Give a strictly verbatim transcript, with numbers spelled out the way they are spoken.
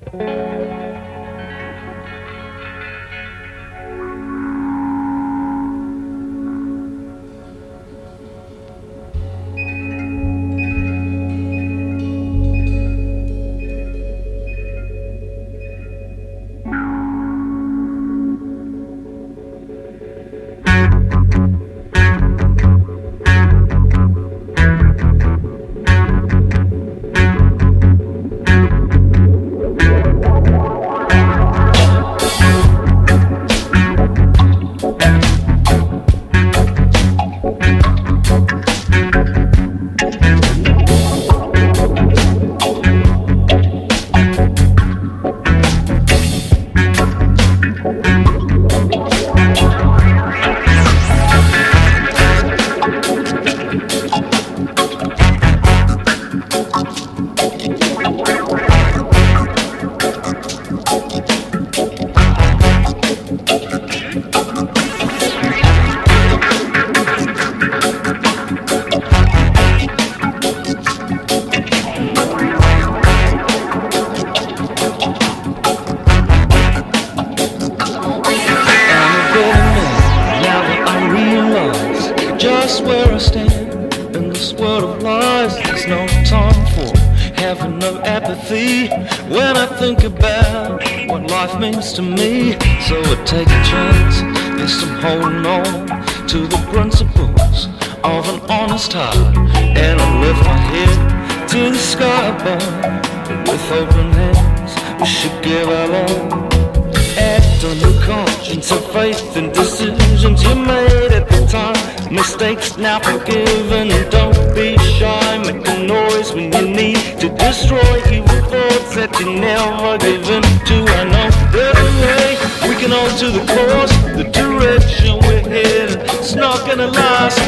To me, so I take a chance. Yes, I'm holding on to the principles of an honest heart, and I lift my head to the sky above. With open hands, we should give our all. Act on your conscience of faith and decisions you made at the time. Mistakes now forgiven, and don't be shy. Make a noise when you need to destroy evil thoughts that you never given to. I know that way we can alter the course, the direction we're headed. It's not gonna last